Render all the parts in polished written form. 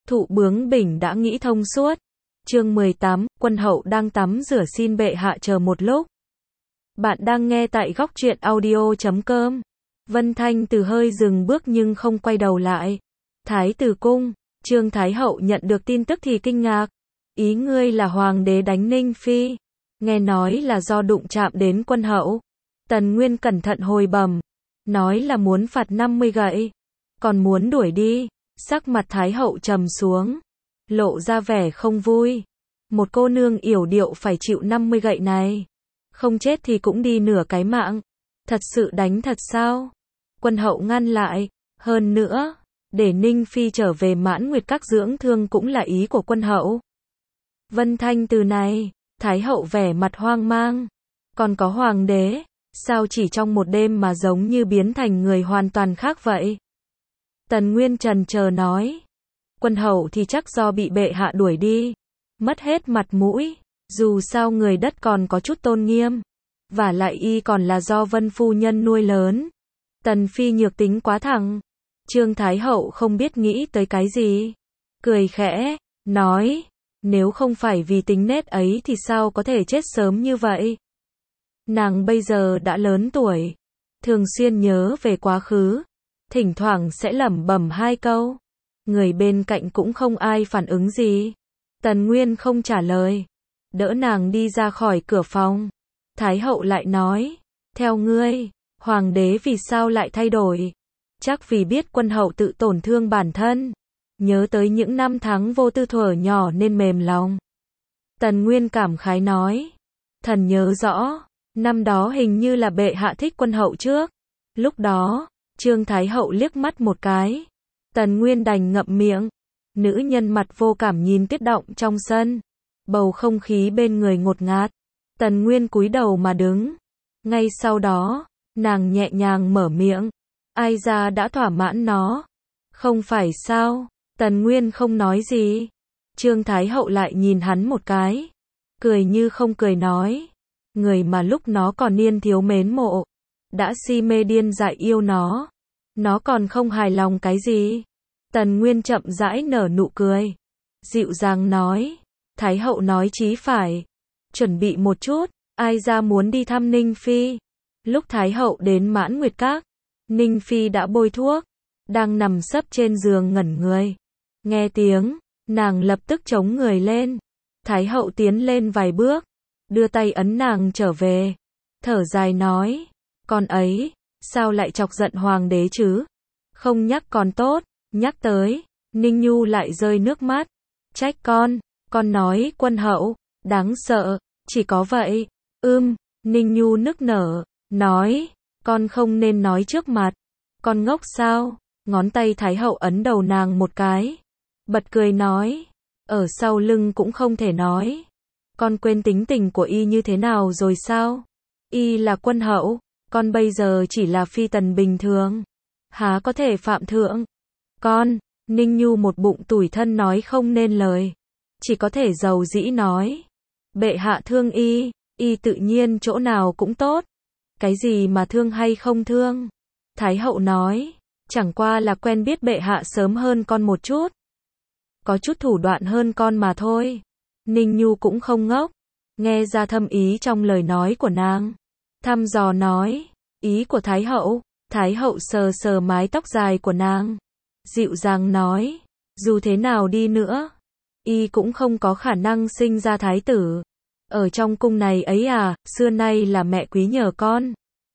Thụ bướng bỉnh đã nghĩ thông suốt. Chương 18, quân hậu đang tắm rửa xin bệ hạ chờ một lúc. Bạn đang nghe tại góc truyện audio.com. Vân Thanh Từ hơi dừng bước nhưng không quay đầu lại. Thái tử cung, Trương Thái hậu nhận được tin tức thì kinh ngạc. Ý ngươi là hoàng đế đánh Ninh Phi. Nghe nói là do đụng chạm đến quân hậu. Tần Nguyên cẩn thận hồi bẩm. Nói là muốn phạt 50 gậy. Còn muốn đuổi đi. Sắc mặt Thái hậu trầm xuống. Lộ ra vẻ không vui. Một cô nương yểu điệu phải chịu 50 gậy này. Không chết thì cũng đi nửa cái mạng. Thật sự đánh thật sao? Quân hậu ngăn lại. Hơn nữa, để Ninh Phi trở về Mãn Nguyệt Các dưỡng thương cũng là ý của quân hậu. Vân Thanh Từ này, Thái hậu vẻ mặt hoang mang. Còn có hoàng đế, sao chỉ trong một đêm mà giống như biến thành người hoàn toàn khác vậy? Tần Nguyên trần chờ nói. Quân hậu thì chắc do bị bệ hạ đuổi đi. Mất hết mặt mũi. Dù sao người đất còn có chút tôn nghiêm. Và lại y còn là do Vân phu nhân nuôi lớn. Tần Phi nhược tính quá thẳng. Trương Thái hậu không biết nghĩ tới cái gì. Cười khẽ, nói. Nếu không phải vì tính nết ấy thì sao có thể chết sớm như vậy? Nàng bây giờ đã lớn tuổi. Thường xuyên nhớ về quá khứ. Thỉnh thoảng sẽ lẩm bẩm hai câu. Người bên cạnh cũng không ai phản ứng gì. Tần Nguyên không trả lời. Đỡ nàng đi ra khỏi cửa phòng. Thái hậu lại nói. Theo ngươi, hoàng đế vì sao lại thay đổi? Chắc vì biết quân hậu tự tổn thương bản thân. Nhớ tới những năm tháng vô tư thuở nhỏ nên mềm lòng. Tần Nguyên cảm khái nói. Thần nhớ rõ. Năm đó hình như là bệ hạ thích quân hậu trước. Lúc đó, Trương Thái hậu liếc mắt một cái. Tần Nguyên đành ngậm miệng. Nữ nhân mặt vô cảm nhìn Tuyết Động trong sân. Bầu không khí bên người ngột ngạt. Tần Nguyên cúi đầu mà đứng. Ngay sau đó, nàng nhẹ nhàng mở miệng. Ai ra đã thỏa mãn nó? Không phải sao? Tần Nguyên không nói gì. Trương Thái hậu lại nhìn hắn một cái. Cười như không cười nói. Người mà lúc nó còn niên thiếu mến mộ. Đã si mê điên dại yêu nó. Nó còn không hài lòng cái gì? Tần Nguyên chậm rãi nở nụ cười. Dịu dàng nói. Thái hậu nói chí phải. Chuẩn bị một chút. Ai ra muốn đi thăm Ninh Phi. Lúc Thái hậu đến Mãn Nguyệt Các. Ninh Phi đã bôi thuốc. Đang nằm sấp trên giường ngẩn người. Nghe tiếng. Nàng lập tức chống người lên. Thái hậu tiến lên vài bước. Đưa tay ấn nàng trở về. Thở dài nói. Con ấy. Sao lại chọc giận hoàng đế chứ? Không nhắc còn tốt. Nhắc tới. Ninh Nhu lại rơi nước mắt. Trách con nói quân hậu. Đáng sợ. Chỉ có vậy. Ninh Nhu nức nở. Nói. Con không nên nói trước mặt. Con ngốc sao? Ngón tay Thái hậu ấn đầu nàng một cái. Bật cười nói. Ở sau lưng cũng không thể nói. Con quên tính tình của y như thế nào rồi sao? Y là quân hậu. Con bây giờ chỉ là phi tần bình thường. Há có thể phạm thượng? Con, Ninh Nhu một bụng tủi thân nói không nên lời. Chỉ có thể dầu dĩ nói. Bệ hạ thương y, y tự nhiên chỗ nào cũng tốt. Cái gì mà thương hay không thương? Thái hậu nói. Chẳng qua là quen biết bệ hạ sớm hơn con một chút. Có chút thủ đoạn hơn con mà thôi. Ninh Nhu cũng không ngốc. Nghe ra thâm ý trong lời nói của nàng. Thăm dò nói. Ý của Thái hậu. Thái hậu sờ sờ mái tóc dài của nàng. Dịu dàng nói. Dù thế nào đi nữa. Y cũng không có khả năng sinh ra thái tử. Ở trong cung này ấy à. Xưa nay là mẹ quý nhờ con.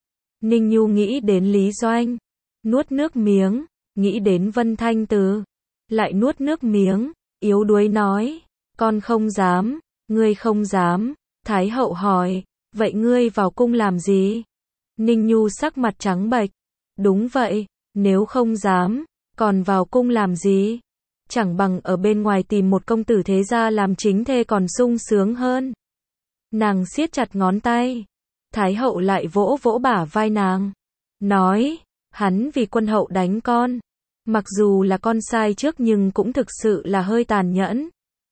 Ninh Nhu nghĩ đến Lý Doanh. Nuốt nước miếng. Nghĩ đến Vân Thanh Từ. Lại nuốt nước miếng. Yếu đuối nói. Con không dám. Ngươi không dám. Thái hậu hỏi. Vậy ngươi vào cung làm gì? Ninh Nhu sắc mặt trắng bệch. Đúng vậy. Nếu không dám. Còn vào cung làm gì? Chẳng bằng ở bên ngoài tìm một công tử thế gia làm chính thê còn sung sướng hơn. Nàng siết chặt ngón tay. Thái hậu lại vỗ vỗ bả vai nàng. Nói. Hắn vì quân hậu đánh con. Mặc dù là con sai trước nhưng cũng thực sự là hơi tàn nhẫn.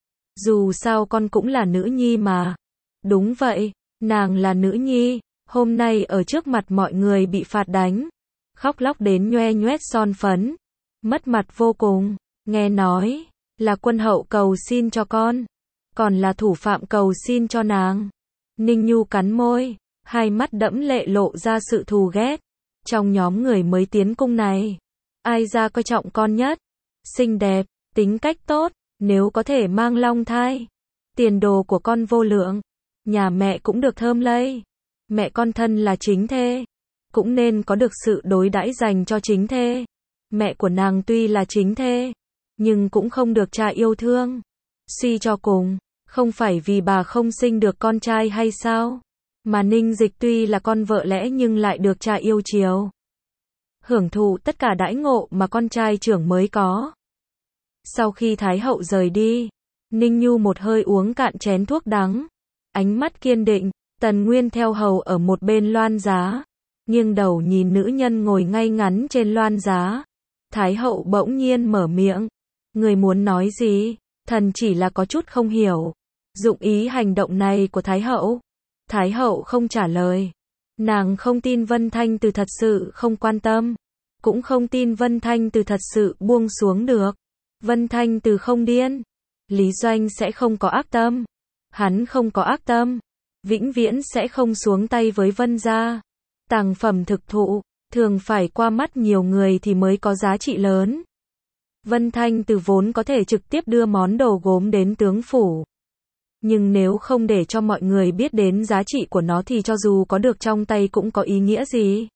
Dù sao con cũng là nữ nhi mà. Đúng vậy. Nàng là nữ nhi. Hôm nay ở trước mặt mọi người bị phạt đánh. Khóc lóc đến nhoe nhoét son phấn. Mất mặt vô cùng. Nghe nói. Là quân hậu cầu xin cho con, còn là thủ phạm cầu xin cho nàng. Ninh Nhu cắn môi, hai mắt đẫm lệ lộ ra sự thù ghét. Trong nhóm người mới tiến cung này, ai ra coi trọng con nhất? Xinh đẹp, tính cách tốt, nếu có thể mang long thai, tiền đồ của con vô lượng. Nhà mẹ cũng được thơm lây. Mẹ con thân là chính thê, cũng nên có được sự đối đãi dành cho chính thê. Mẹ của nàng tuy là chính thê, nhưng cũng không được cha yêu thương. Suy cho cùng, không phải vì bà không sinh được con trai hay sao? Mà Ninh Dịch tuy là con vợ lẽ nhưng lại được cha yêu chiều, hưởng thụ tất cả đãi ngộ mà con trai trưởng mới có. Sau khi Thái hậu rời đi, Ninh Nhu một hơi uống cạn chén thuốc đắng, ánh mắt kiên định. Tần Nguyên theo hầu ở một bên loan giá, nghiêng đầu nhìn nữ nhân ngồi ngay ngắn trên loan giá. Thái hậu bỗng nhiên mở miệng, người muốn nói gì? Thần chỉ là có chút không hiểu dụng ý hành động này của Thái hậu. Thái hậu không trả lời. Nàng không tin Vân Thanh Từ thật sự không quan tâm, cũng không tin Vân Thanh Từ thật sự buông xuống được. Vân Thanh Từ không điên, Lý Doanh sẽ không có ác tâm. Hắn không có ác tâm, vĩnh viễn sẽ không xuống tay với Vân gia. Tàng phẩm thực thụ, thường phải qua mắt nhiều người thì mới có giá trị lớn. Vân Thanh Từ vốn có thể trực tiếp đưa món đồ gốm đến tướng phủ, nhưng nếu không để cho mọi người biết đến giá trị của nó thì cho dù có được trong tay cũng có ý nghĩa gì.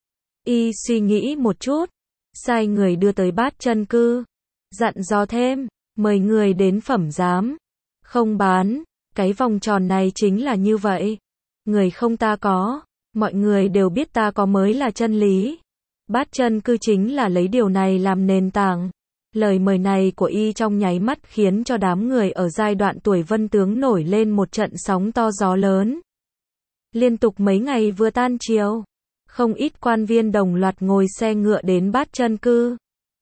Y suy nghĩ một chút, sai người đưa tới Bát Chân Cư, dặn dò thêm, mời người đến phẩm giám. Không bán, cái vòng tròn này chính là như vậy. Người không ta có, mọi người đều biết ta có mới là chân lý. Bát Chân Cư chính là lấy điều này làm nền tảng. Lời mời này của Y trong nháy mắt khiến cho đám người ở giai đoạn tuổi Vân tướng nổi lên một trận sóng to gió lớn. Liên tục mấy ngày vừa tan chiều, không ít quan viên đồng loạt ngồi xe ngựa đến Bát Chân Cư.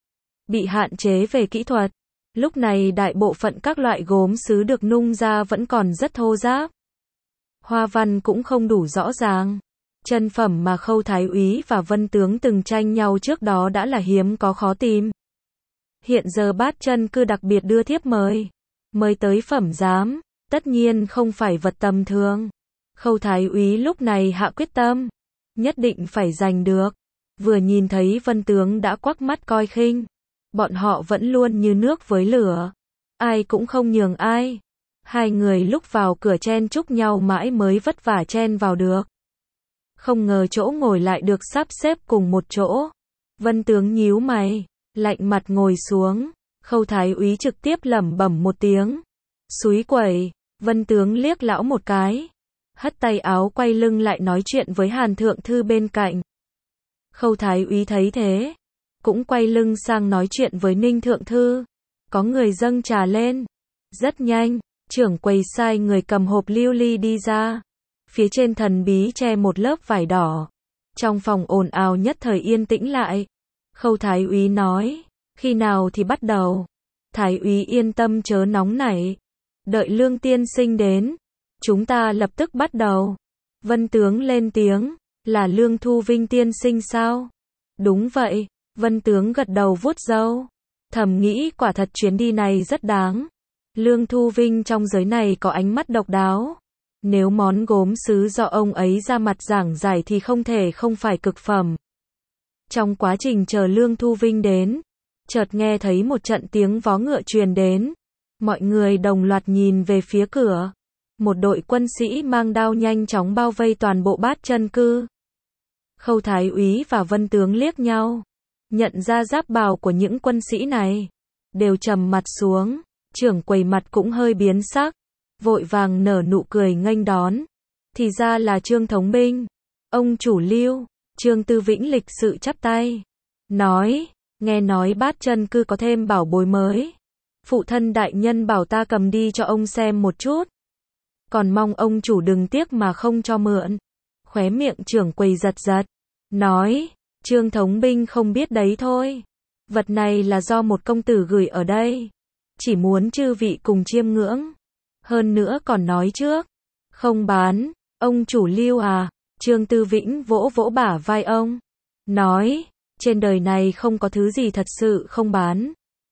Bị hạn chế về kỹ thuật, lúc này đại bộ phận các loại gốm sứ được nung ra vẫn còn rất thô ráp. Hoa văn cũng không đủ rõ ràng. Chân phẩm mà Khâu Thái úy và Vân tướng từng tranh nhau trước đó đã là hiếm có khó tìm. Hiện giờ Bát Chân Cư đặc biệt đưa thiếp mời tới phẩm giám, tất nhiên không phải vật tầm thường. Khâu Thái úy lúc này hạ quyết tâm, nhất định phải giành được. Vừa nhìn thấy Vân tướng đã quắc mắt coi khinh. Bọn họ vẫn luôn như nước với lửa, ai cũng không nhường ai. Hai người lúc vào cửa chen chúc nhau mãi mới vất vả chen vào được. Không ngờ chỗ ngồi lại được sắp xếp cùng một chỗ. Vân tướng nhíu mày, lạnh mặt ngồi xuống. Khâu Thái úy trực tiếp lẩm bẩm một tiếng, xúi quẩy. Vân tướng liếc lão một cái, hất tay áo quay lưng lại nói chuyện với Hàn thượng thư bên cạnh. Khâu Thái úy thấy thế, cũng quay lưng sang nói chuyện với Ninh thượng thư. Có người dâng trà lên. Rất nhanh, trưởng quầy sai người cầm hộp lưu ly đi ra. Phía trên thần bí che một lớp vải đỏ. Trong phòng ồn ào nhất thời yên tĩnh lại. Khâu Thái úy nói, khi nào thì bắt đầu? Thái úy yên tâm chớ nóng nảy, đợi Lương tiên sinh đến, chúng ta lập tức bắt đầu. Vân tướng lên tiếng, là Lương Thu Vinh tiên sinh sao? Đúng vậy. Vân tướng gật đầu vuốt râu, thầm nghĩ quả thật chuyến đi này rất đáng. Lương Thu Vinh trong giới này có ánh mắt độc đáo. Nếu món gốm sứ do ông ấy ra mặt giảng giải thì không thể không phải cực phẩm. Trong quá trình chờ Lương Thu Vinh đến, chợt nghe thấy một trận tiếng vó ngựa truyền đến. Mọi người đồng loạt nhìn về phía cửa. Một đội quân sĩ mang đao nhanh chóng bao vây toàn bộ Bát Chân Cư. Khâu Thái úy và Vân tướng liếc nhau, nhận ra giáp bào của những quân sĩ này, đều trầm mặt xuống. Trưởng quầy mặt cũng hơi biến sắc, vội vàng nở nụ cười nghênh đón. Thì ra là Trương thống binh. Ông chủ Lưu. Trương Tư Vĩnh lịch sự chắp tay, nói, nghe nói Bát Chân Cư có thêm bảo bối mới. Phụ thân đại nhân bảo ta cầm đi cho ông xem một chút. Còn mong ông chủ đừng tiếc mà không cho mượn. Khóe miệng trưởng quầy giật giật, nói, Trương thống binh không biết đấy thôi. Vật này là do một công tử gửi ở đây, chỉ muốn chư vị cùng chiêm ngưỡng. Hơn nữa còn nói trước, không bán. Ông chủ Lưu à? Trương Tư Vĩnh vỗ vỗ bả vai ông, nói, trên đời này không có thứ gì thật sự không bán.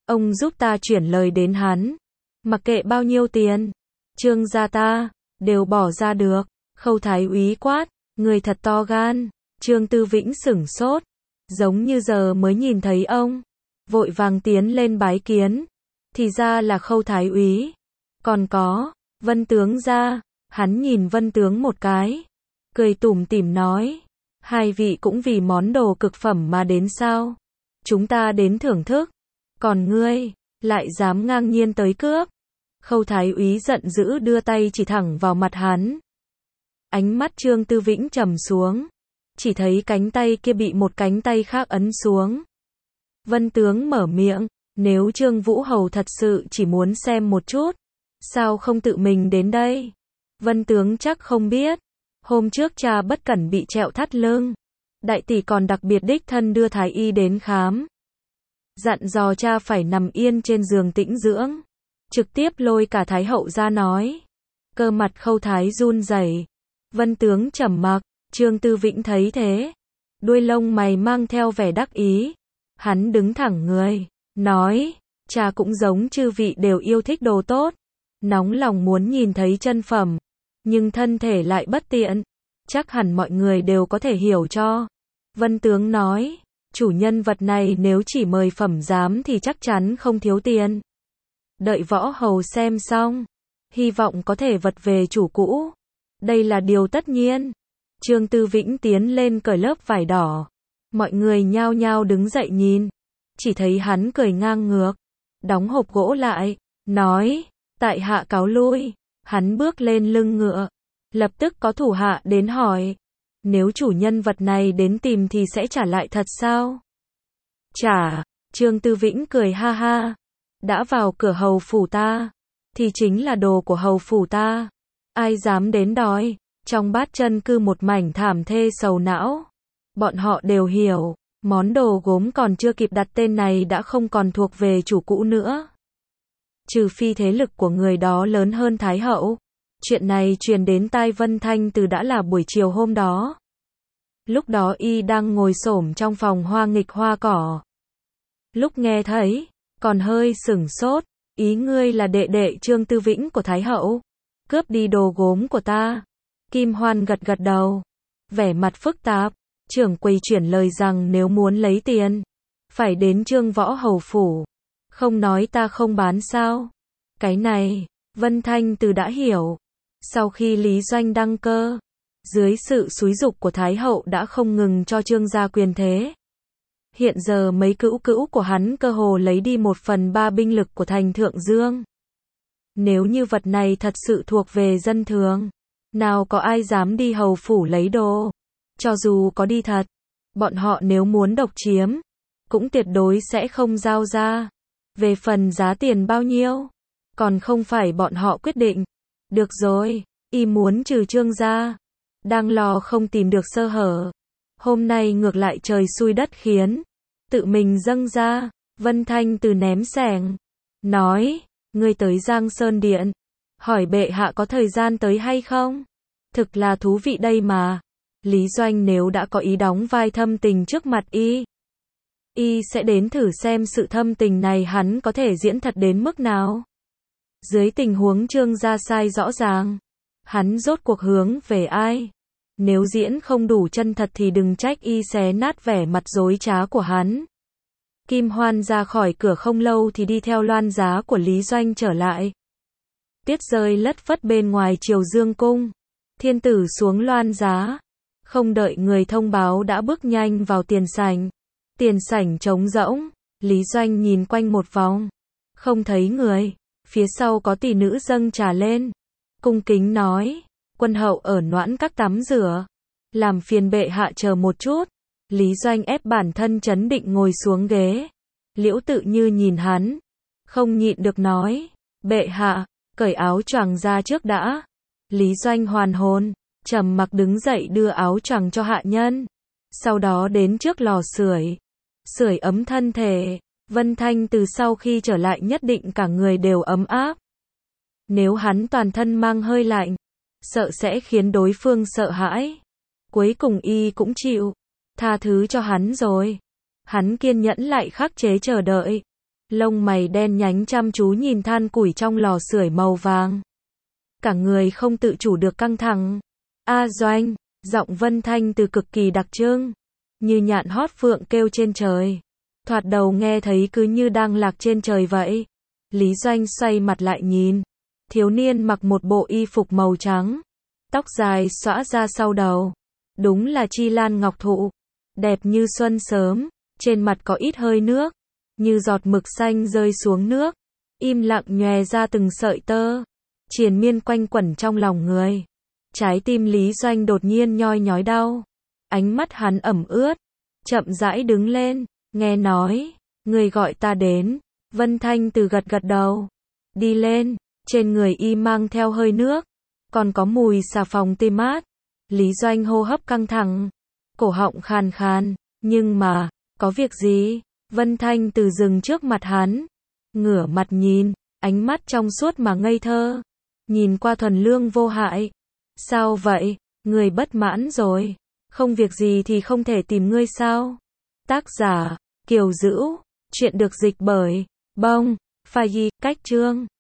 Ông giúp ta chuyển lời đến hắn. Mặc kệ bao nhiêu tiền, Trương gia ta đều bỏ ra được. Khâu thái úy quát, người thật to gan. Trương Tư Vĩnh sửng sốt, giống như giờ mới nhìn thấy ông, vội vàng tiến lên bái kiến. Thì ra là Khâu thái úy. Còn có, Vân tướng gia. Hắn nhìn Vân tướng một cái, cười tủm tỉm nói, hai vị cũng vì món đồ cực phẩm mà đến sao? Chúng ta đến thưởng thức, còn ngươi lại dám ngang nhiên tới cướp. Khâu thái úy giận dữ đưa tay chỉ thẳng vào mặt hắn. Ánh mắt Trương Tư Vĩnh trầm xuống, chỉ thấy cánh tay kia bị một cánh tay khác ấn xuống. Vân tướng mở miệng, nếu Trương Vũ Hầu thật sự chỉ muốn xem một chút, sao không tự mình đến đây? Vân tướng chắc không biết, hôm trước cha bất cẩn bị trẹo thắt lưng, đại tỷ còn đặc biệt đích thân đưa thái y đến khám, dặn dò cha phải nằm yên trên giường tĩnh dưỡng, trực tiếp lôi cả thái hậu ra nói. Cơ mặt Khâu thái run rẩy. Vân tướng trầm mặc. Trương Tư Vĩnh thấy thế, đuôi lông mày mang theo vẻ đắc ý, hắn đứng thẳng người, nói, cha cũng giống chư vị đều yêu thích đồ tốt, nóng lòng muốn nhìn thấy chân phẩm, nhưng thân thể lại bất tiện, chắc hẳn mọi người đều có thể hiểu cho. Vân tướng nói, chủ nhân vật này nếu chỉ mời phẩm giám thì chắc chắn không thiếu tiền. Đợi võ hầu xem xong, hy vọng có thể vật về chủ cũ. Đây là điều tất nhiên. Trương Tư Vĩnh tiến lên cởi lớp vải đỏ. Mọi người nhao nhao đứng dậy nhìn. Chỉ thấy hắn cười ngang ngược, đóng hộp gỗ lại, nói, tại hạ cáo lui. Hắn bước lên lưng ngựa. Lập tức có thủ hạ đến hỏi, nếu chủ nhân vật này đến tìm thì sẽ trả lại thật sao? Trả. Trương Tư Vĩnh cười ha ha. Đã vào cửa hầu phủ ta, thì chính là đồ của hầu phủ ta. Ai dám đến đòi? Trong bát chân cư một mảnh thảm thê sầu não. Bọn họ đều hiểu, món đồ gốm còn chưa kịp đặt tên này đã không còn thuộc về chủ cũ nữa. Trừ phi thế lực của người đó lớn hơn Thái hậu. Chuyện này truyền đến tai Vân Thanh Từ đã là buổi chiều hôm đó. Lúc đó y đang ngồi xổm trong phòng hoa nghịch hoa cỏ. Lúc nghe thấy, còn hơi sửng sốt, ý ngươi là đệ đệ Trương Tư Vĩnh của Thái hậu, cướp đi đồ gốm của ta. Kim Hoan gật gật đầu, vẻ mặt phức tạp, trưởng quầy chuyển lời rằng nếu muốn lấy tiền, phải đến Trương Võ Hầu phủ, không nói ta không bán sao. Cái này, Vân Thanh Từ đã hiểu. Sau khi Lý Doanh đăng cơ, dưới sự xúi giục của Thái hậu đã không ngừng cho Trương gia quyền thế. Hiện giờ mấy cữu cữu của hắn cơ hồ lấy đi 1/3 binh lực của thành Thượng Dương. Nếu như vật này thật sự thuộc về dân thường, nào có ai dám đi hầu phủ lấy đồ. Cho dù có đi thật, bọn họ nếu muốn độc chiếm, cũng tuyệt đối sẽ không giao ra. Về phần giá tiền bao nhiêu, còn không phải bọn họ quyết định. Được rồi, y muốn trừ Trương gia, đang lo không tìm được sơ hở. Hôm nay ngược lại trời xui đất khiến, tự mình dâng ra. Vân Thanh Từ ném xẻng, nói, ngươi tới Giang Sơn Điện, hỏi bệ hạ có thời gian tới hay không? Thực là thú vị đây mà. Lý Doanh nếu đã có ý đóng vai thâm tình trước mặt y sẽ đến thử xem sự thâm tình này hắn có thể diễn thật đến mức nào. Dưới tình huống Trương gia sai rõ ràng, hắn rốt cuộc hướng về ai? Nếu diễn không đủ chân thật thì đừng trách y xé nát vẻ mặt dối trá của hắn. Kim Hoan ra khỏi cửa không lâu thì đi theo loan giá của Lý Doanh trở lại. Tuyết rơi lất phất bên ngoài Triều Dương cung. Thiên tử xuống loan giá, không đợi người thông báo đã bước nhanh vào tiền sảnh. Tiền sảnh trống rỗng, Lý Doanh nhìn quanh một vòng, không thấy người. Phía sau có tỷ nữ dâng trà lên, cung kính nói, quân hậu ở Noãn Các tắm rửa, làm phiền bệ hạ chờ một chút. Lý Doanh ép bản thân trấn định ngồi xuống ghế. Liễu Tự Như nhìn hắn, không nhịn được nói, bệ hạ, cởi áo choàng ra trước đã. Lý Doanh hoàn hồn, trầm mặc đứng dậy đưa áo choàng cho hạ nhân, sau đó đến trước lò sưởi ấm thân thể. Vân Thanh Từ sau khi trở lại nhất định cả người đều ấm áp. Nếu hắn toàn thân mang hơi lạnh, sợ sẽ khiến đối phương sợ hãi. Cuối cùng y cũng chịu, tha thứ cho hắn rồi. Hắn kiên nhẫn lại khắc chế chờ đợi. Lông mày đen nhánh chăm chú nhìn than củi trong lò sưởi màu vàng. Cả người không tự chủ được căng thẳng. A Doanh, giọng Vân Thanh Từ cực kỳ đặc trưng, như nhạn hót phượng kêu trên trời. Thoạt đầu nghe thấy cứ như đang lạc trên trời vậy. Lý Doanh xoay mặt lại nhìn. Thiếu niên mặc một bộ y phục màu trắng, tóc dài xõa ra sau đầu. Đúng là Chi Lan Ngọc Thụ, đẹp như xuân sớm, trên mặt có ít hơi nước, như giọt mực xanh rơi xuống nước, im lặng nhòe ra từng sợi tơ, triền miên quanh quẩn trong lòng người. Trái tim Lý Doanh đột nhiên nhoi nhói đau, ánh mắt hắn ẩm ướt, chậm rãi đứng lên, nghe nói, người gọi ta đến. Vân Thanh Từ gật gật đầu, đi lên, trên người y mang theo hơi nước, còn có mùi xà phòng tê mát. Lý Doanh hô hấp căng thẳng, cổ họng khàn khàn, nhưng mà, có việc gì? Vân Thanh Từ dừng trước mặt hắn, ngửa mặt nhìn, ánh mắt trong suốt mà ngây thơ, nhìn qua thuần lương vô hại. Sao vậy? Người bất mãn rồi? Không việc gì thì không thể tìm ngươi sao? Tác giả, Kiều Dữu, chuyện được dịch bởi Bông Phai, cách chương